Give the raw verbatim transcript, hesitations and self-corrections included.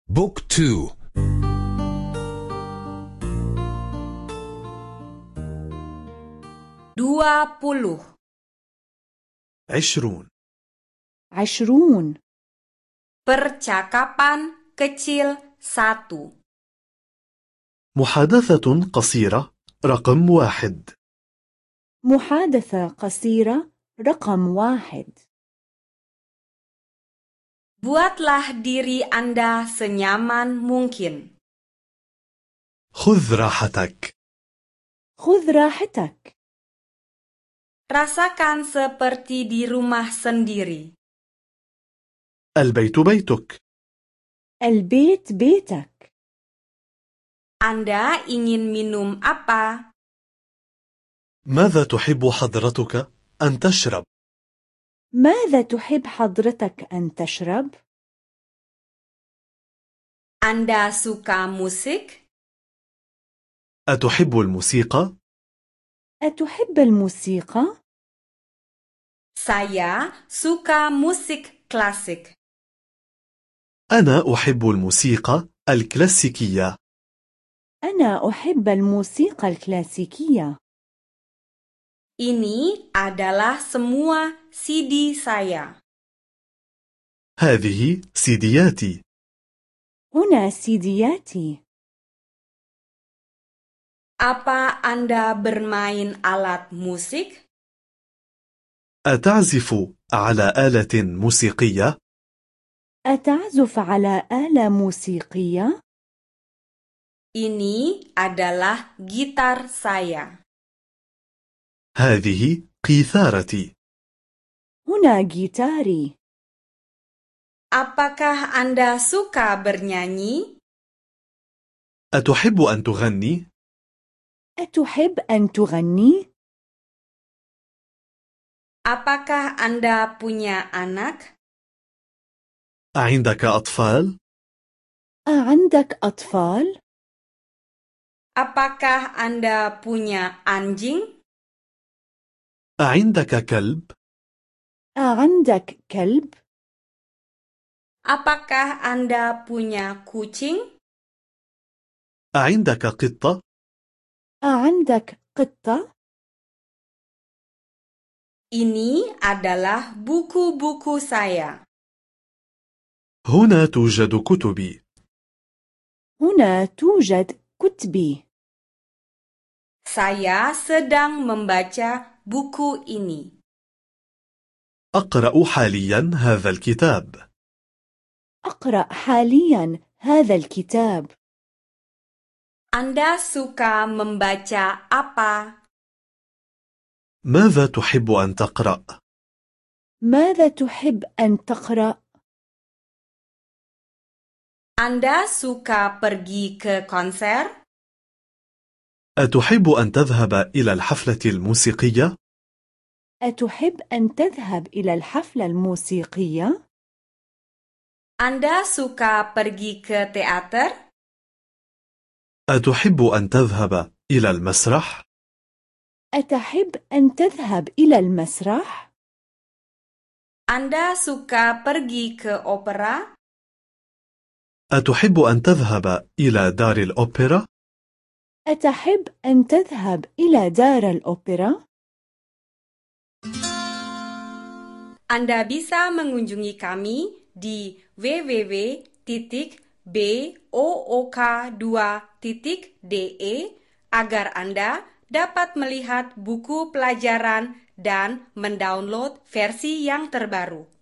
بوك تو. dua puluh. عشرون. عشرون. Percakapan kecil satu. محادثة قصيرة رقم واحد. محادثة قصيرة رقم واحد. Buatlah diri Anda senyaman mungkin. خذ راحتك. خذ راحتك. Rasakan seperti di rumah sendiri. البيت بيتك. البيت بيتك. Anda ingin minum apa? ماذا تحب حضرتك أن تشرب؟ ماذا تحب حضرتك أن تشرب؟ Anda suka musik? أتحب الموسيقى؟ أتحب الموسيقى؟ Saya suka musik klasik. أنا أحب الموسيقى الكلاسيكية. أنا أحب الموسيقى الكلاسيكية. Ini adalah semua C D saya. هذه سيدياتي. هنا سيدياتي. Apa Anda bermain alat musik? أتعزف على آلة موسيقية؟ أتعزف على آلة موسيقية؟ Ini adalah gitar saya. هذه قيثارتي. هنا جيتاري. Apakah Anda suka bernyanyi? أتحب أن تغني؟ أتحب أن تغني؟ Apakah Anda punya anak? أعندك أطفال؟ أعندك أطفال؟ Apakah Anda punya anjing? أعندك كلب؟ أعندك كلب؟ Apakah Anda punya kucing? أعندك قطة؟ أعندك قطة؟ Ini adalah buku-buku saya. هنا توجد كتبي. هنا توجد كتبي. Saya sedang membaca buku ini. أقرأ حاليا هذا الكتاب. أقرأ حاليا هذا الكتاب. Anda suka membaca apa? ماذا تحب أن تقرأ؟ ماذا تحب أن تقرأ؟ Anda suka pergi ke konser? أتحب أن تذهب إلى الحفلة الموسيقية؟ أتحب أن تذهب إلى الحفلة الموسيقية؟ Anda suka pergi ke teater? أتحب أن تذهب إلى المسرح؟ أتحب أن تذهب إلى المسرح؟ Anda suka pergi ke opera? أتحب أن تذهب إلى دار الأوبرا؟ أتحب أن تذهب إلى دار الأوبرا؟ Anda bisa mengunjungi kami di w w w titik book dua titik de agar Anda dapat melihat buku pelajaran dan mendownload versi yang terbaru.